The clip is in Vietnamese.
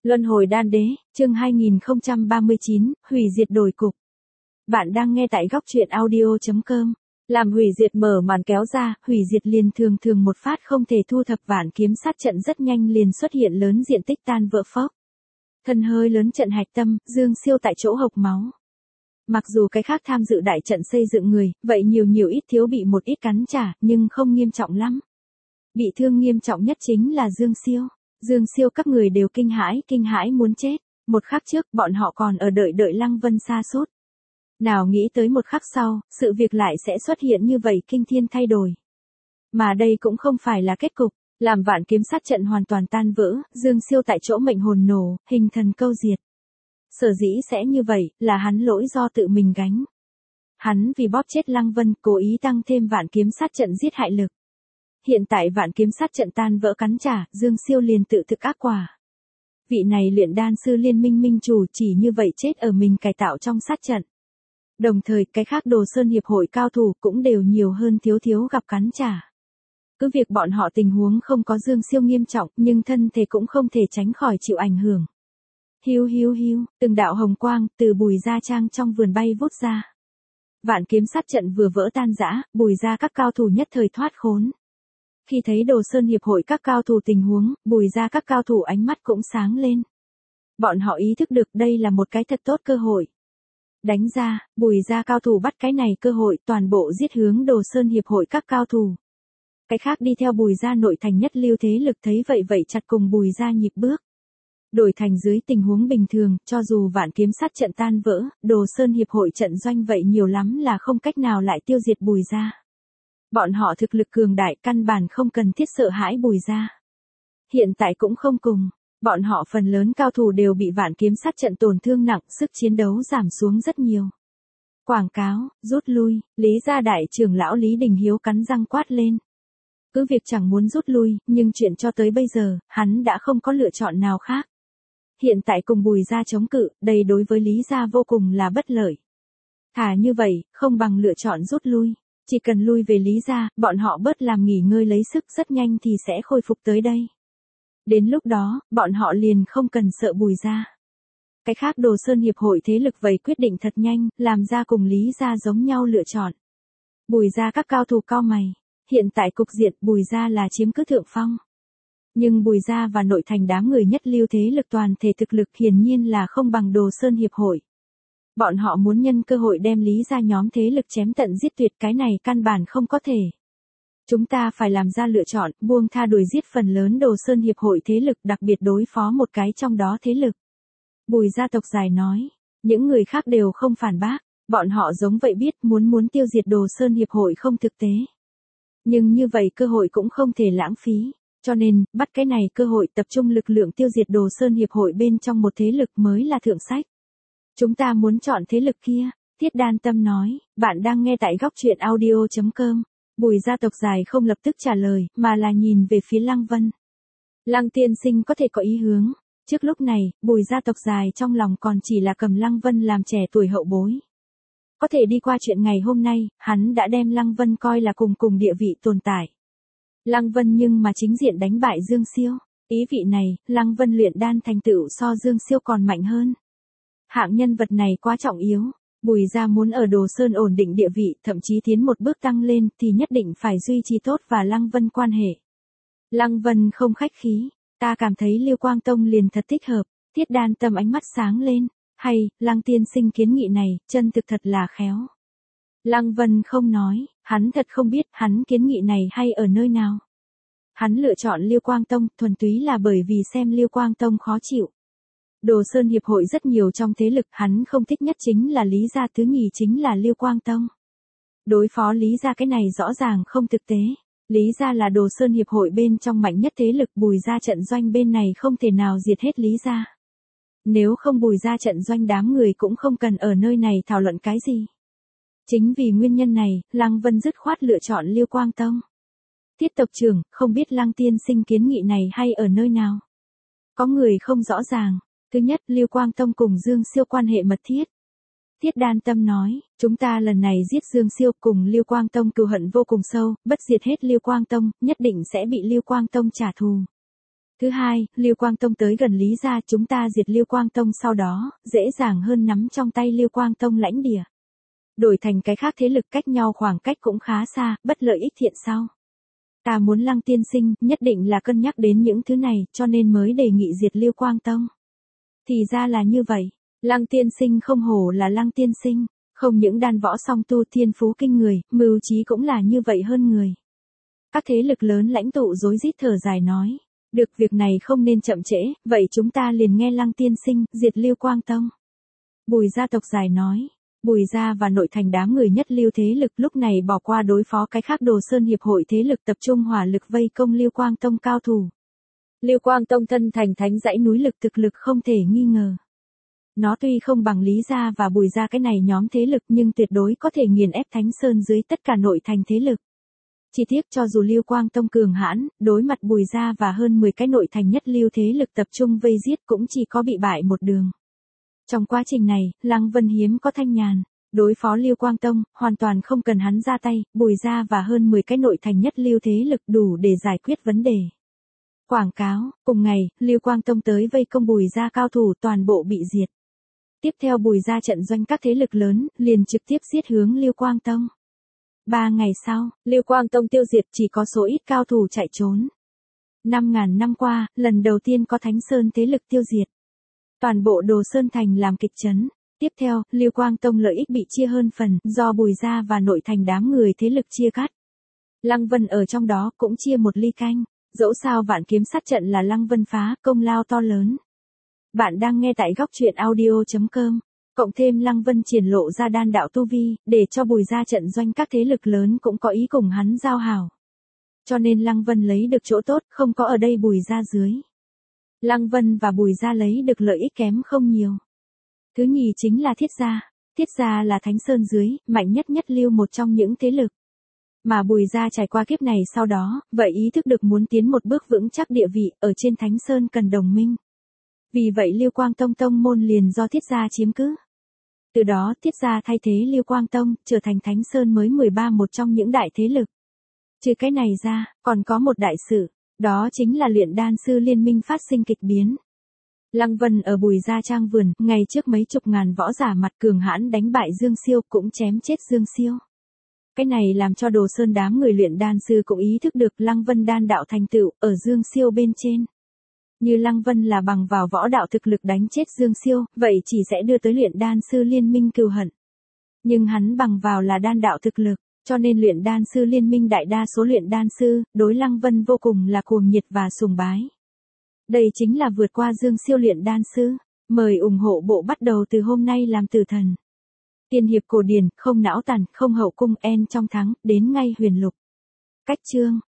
Luân hồi đan đế, chương 2039, hủy diệt đổi cục. Bạn đang nghe tại góc truyện audio.com. Làm hủy diệt mở màn kéo ra, hủy diệt liền thường thường một phát không thể thu thập, vạn kiếm sát trận rất nhanh liền xuất hiện lớn diện tích tan vỡ phốc. Thân hơi lớn trận hạch tâm, Dương Siêu tại chỗ hộc máu. Mặc dù cái khác tham dự đại trận xây dựng người, vậy nhiều ít thiếu bị một ít cắn trả, nhưng không nghiêm trọng lắm. Bị thương nghiêm trọng nhất chính là Dương Siêu. Dương Siêu các người đều kinh hãi muốn chết. Một khắc trước, bọn họ còn ở đợi Lăng Vân sa sút. Nào nghĩ tới một khắc sau, sự việc lại sẽ xuất hiện như vậy kinh thiên thay đổi. Mà đây cũng không phải là kết cục, làm vạn kiếm sát trận hoàn toàn tan vỡ, Dương Siêu tại chỗ mệnh hồn nổ, hình thần câu diệt. Sở dĩ sẽ như vậy, là hắn lỗi do tự mình gánh. Hắn vì bóp chết Lăng Vân, cố ý tăng thêm vạn kiếm sát trận giết hại lực. Hiện tại vạn kiếm sát trận tan vỡ cắn trả, Dương Siêu liền tự thực ác quả. Vị này luyện đan sư liên minh minh chủ chỉ như vậy chết ở mình cải tạo trong sát trận. Đồng thời cái khác Đồ Sơn hiệp hội cao thủ cũng đều nhiều hơn thiếu gặp cắn trả. Cứ việc bọn họ tình huống không có Dương Siêu nghiêm trọng, nhưng thân thể cũng không thể tránh khỏi chịu ảnh hưởng. Hiu, từng đạo hồng quang từ Bùi Gia Trang trong vườn bay vút ra. Vạn kiếm sát trận vừa vỡ tan rã, Bùi Gia các cao thủ nhất thời thoát khốn. Khi thấy Đồ Sơn hiệp hội các cao thủ tình huống, Bùi Gia các cao thủ ánh mắt cũng sáng lên. Bọn họ ý thức được đây là một cái thật tốt cơ hội. Đánh ra, Bùi Gia cao thủ bắt cái này cơ hội toàn bộ giết hướng Đồ Sơn hiệp hội các cao thủ. Cái khác đi theo Bùi Gia nội thành nhất lưu thế lực thấy vậy chặt cùng Bùi Gia nhịp bước. Đổi thành dưới tình huống bình thường, cho dù vạn kiếm sát trận tan vỡ, Đồ Sơn hiệp hội trận doanh vậy nhiều lắm là không cách nào lại tiêu diệt Bùi Gia. Bọn họ thực lực cường đại, căn bản không cần thiết sợ hãi Bùi Gia. Hiện tại cũng không cùng, bọn họ phần lớn cao thủ đều bị vạn kiếm sát trận tổn thương nặng, sức chiến đấu giảm xuống rất nhiều. Quảng cáo, rút lui, Lý Gia đại trưởng lão Lý Đình Hiếu cắn răng quát lên. Cứ việc chẳng muốn rút lui, nhưng chuyện cho tới bây giờ, hắn đã không có lựa chọn nào khác. Hiện tại cùng Bùi Gia chống cự, đây đối với Lý Gia vô cùng là bất lợi. Thà như vậy, không bằng lựa chọn rút lui. Chỉ cần lui về Lý Gia, bọn họ bớt làm nghỉ ngơi lấy sức rất nhanh thì sẽ khôi phục tới đây. Đến lúc đó, bọn họ liền không cần sợ Bùi Gia. Cái khác Đồ Sơn hiệp hội thế lực vậy quyết định thật nhanh, làm ra cùng Lý Gia giống nhau lựa chọn. Bùi Gia các cao thủ cao mày. Hiện tại cục diện Bùi Gia là chiếm cứ thượng phong. Nhưng Bùi Gia và nội thành đám người nhất lưu thế lực toàn thể thực lực hiển nhiên là không bằng Đồ Sơn hiệp hội. Bọn họ muốn nhân cơ hội đem Lý Gia nhóm thế lực chém tận giết tuyệt, cái này căn bản không có thể. Chúng ta phải làm ra lựa chọn, buông tha đuổi giết phần lớn Đồ Sơn hiệp hội thế lực, đặc biệt đối phó một cái trong đó thế lực. Bùi gia tộc dài nói, những người khác đều không phản bác, bọn họ giống vậy biết muốn tiêu diệt Đồ Sơn hiệp hội không thực tế. Nhưng như vậy cơ hội cũng không thể lãng phí, cho nên, bắt cái này cơ hội tập trung lực lượng tiêu diệt Đồ Sơn hiệp hội bên trong một thế lực mới là thượng sách. Chúng ta muốn chọn thế lực kia, Thiết Đan Tâm nói, bạn đang nghe tại góc truyện audio.com. Bùi gia tộc dài không lập tức trả lời, mà là nhìn về phía Lăng Vân. Lăng tiên sinh có thể có ý hướng. Trước lúc này, Bùi gia tộc dài trong lòng còn chỉ là cầm Lăng Vân làm trẻ tuổi hậu bối. Có thể đi qua chuyện ngày hôm nay, hắn đã đem Lăng Vân coi là cùng địa vị tồn tại. Lăng Vân nhưng mà chính diện đánh bại Dương Siêu. Ý vị này, Lăng Vân luyện đan thành tựu so Dương Siêu còn mạnh hơn. Hạng nhân vật này quá trọng yếu, Bùi Gia muốn ở Đồ Sơn ổn định địa vị, thậm chí tiến một bước tăng lên thì nhất định phải duy trì tốt và Lăng Vân quan hệ. Lăng Vân không khách khí, ta cảm thấy Liêu Quang Tông liền thật thích hợp. Thiết Đan Tâm ánh mắt sáng lên, hay, Lăng tiên sinh kiến nghị này, chân thực thật là khéo. Lăng Vân không nói, hắn thật không biết hắn kiến nghị này hay ở nơi nào. Hắn lựa chọn Liêu Quang Tông thuần túy là bởi vì xem Liêu Quang Tông khó chịu. Đồ Sơn hiệp hội rất nhiều trong thế lực, hắn không thích nhất chính là Lý Gia, thứ nhì chính là Liêu Quang Tông. Đối phó Lý Gia cái này rõ ràng không thực tế. Lý Gia là Đồ Sơn hiệp hội bên trong mạnh nhất thế lực, Bùi Gia trận doanh bên này không thể nào diệt hết Lý Gia. Nếu không Bùi Gia trận doanh đám người cũng không cần ở nơi này thảo luận cái gì. Chính vì nguyên nhân này, Lăng Vân dứt khoát lựa chọn Liêu Quang Tông. Tiết tộc trưởng, không biết Lăng tiên sinh kiến nghị này hay ở nơi nào? Có người không rõ ràng. Thứ nhất, Liêu Quang Tông cùng Dương Siêu quan hệ mật thiết. Thiết Đan Tâm nói, chúng ta lần này giết Dương Siêu cùng Liêu Quang Tông cừu hận vô cùng sâu, bất diệt hết Liêu Quang Tông, nhất định sẽ bị Liêu Quang Tông trả thù. Thứ hai, Lưu Quang Tông tới gần Lý gia, chúng ta diệt Lưu Quang Tông sau đó, dễ dàng hơn nắm trong tay Lưu Quang Tông lãnh địa. Đổi thành cái khác thế lực cách nhau khoảng cách cũng khá xa, bất lợi ích thiện sau. Ta muốn Lăng tiên sinh, nhất định là cân nhắc đến những thứ này, cho nên mới đề nghị diệt Lưu Quang Tông. Thì ra là như vậy, Lăng tiên sinh không hổ là Lăng tiên sinh, không những đan võ song tu thiên phú kinh người, mưu trí cũng là như vậy hơn người. Các thế lực lớn lãnh tụ rối rít thở dài nói, được, việc này không nên chậm trễ, vậy chúng ta liền nghe Lăng tiên sinh, diệt Lưu Quang Tông. Bùi gia tộc dài nói. Bùi gia và nội thành đám người nhất lưu thế lực lúc này bỏ qua đối phó cái khác Đồ Sơn hiệp hội thế lực tập trung hỏa lực vây công Lưu Quang Tông cao thủ. Lưu Quang Tông thân thành thánh dãy núi lực thực lực không thể nghi ngờ. Nó tuy không bằng Lý gia và Bùi gia cái này nhóm thế lực nhưng tuyệt đối có thể nghiền ép Thánh Sơn dưới tất cả nội thành thế lực. Chỉ tiếc cho dù Lưu Quang Tông cường hãn, đối mặt Bùi gia và hơn 10 cái nội thành nhất lưu thế lực tập trung vây giết cũng chỉ có bị bại một đường. Trong quá trình này, Lăng Vân hiếm có thanh nhàn, đối phó Lưu Quang Tông, hoàn toàn không cần hắn ra tay, Bùi gia và hơn 10 cái nội thành nhất lưu thế lực đủ để giải quyết vấn đề. Quảng cáo, cùng ngày, Lưu Quang Tông tới vây công Bùi gia cao thủ toàn bộ bị diệt. Tiếp theo Bùi gia trận doanh các thế lực lớn, liền trực tiếp giết hướng Lưu Quang Tông. 3 ngày sau, Lưu Quang Tông tiêu diệt chỉ có số ít cao thủ chạy trốn. 5.000 năm qua, lần đầu tiên có Thánh Sơn thế lực tiêu diệt. Toàn bộ Đồ Sơn thành làm kịch trấn. Tiếp theo, Lưu Quang Tông lợi ích bị chia hơn phần, do Bùi gia và nội thành đám người thế lực chia cắt. Lăng Vân ở trong đó cũng chia một ly canh, dẫu sao Vạn Kiếm sát trận là Lăng Vân phá, công lao to lớn. Bạn đang nghe tại góc truyện audio.com, cộng thêm Lăng Vân triển lộ ra đan đạo tu vi, để cho Bùi gia trận doanh các thế lực lớn cũng có ý cùng hắn giao hảo. Cho nên Lăng Vân lấy được chỗ tốt, không có ở đây Bùi gia dưới. Lăng Vân và Bùi gia lấy được lợi ích kém không nhiều. Thứ nhì chính là Thiết gia. Thiết gia là Thánh Sơn dưới, mạnh nhất nhất lưu một trong những thế lực. Mà Bùi gia trải qua kiếp này sau đó, vậy ý thức được muốn tiến một bước vững chắc địa vị, ở trên Thánh Sơn cần đồng minh. Vì vậy Lưu Quang Tông tông môn liền do Thiết gia chiếm cứ. Từ đó Thiết gia thay thế Lưu Quang Tông, trở thành Thánh Sơn mới 13 một trong những đại thế lực. Trừ cái này ra, còn có một đại sự, đó chính là luyện đan sư liên minh phát sinh kịch biến. Lăng Vân ở Bùi gia trang vườn, ngày trước mấy chục ngàn võ giả mặt cường hãn đánh bại Dương Siêu, cũng chém chết Dương Siêu. Cái này làm cho Đồ Sơn đám người luyện đan sư cũng ý thức được Lăng Vân đan đạo thành tựu ở Dương Siêu bên trên. Như Lăng Vân là bằng vào võ đạo thực lực đánh chết Dương Siêu, vậy chỉ sẽ đưa tới luyện đan sư liên minh cừu hận. Nhưng hắn bằng vào là đan đạo thực lực, cho nên luyện đan sư liên minh đại đa số luyện đan sư, đối Lăng Vân vô cùng là cuồng nhiệt và sùng bái. Đây chính là vượt qua Dương Siêu luyện đan sư. Mời ủng hộ bộ bắt đầu từ hôm nay làm tử thần. Tiên hiệp cổ điển, không não tàn, không hậu cung en trong thắng, đến ngay huyền lục. Cách chương.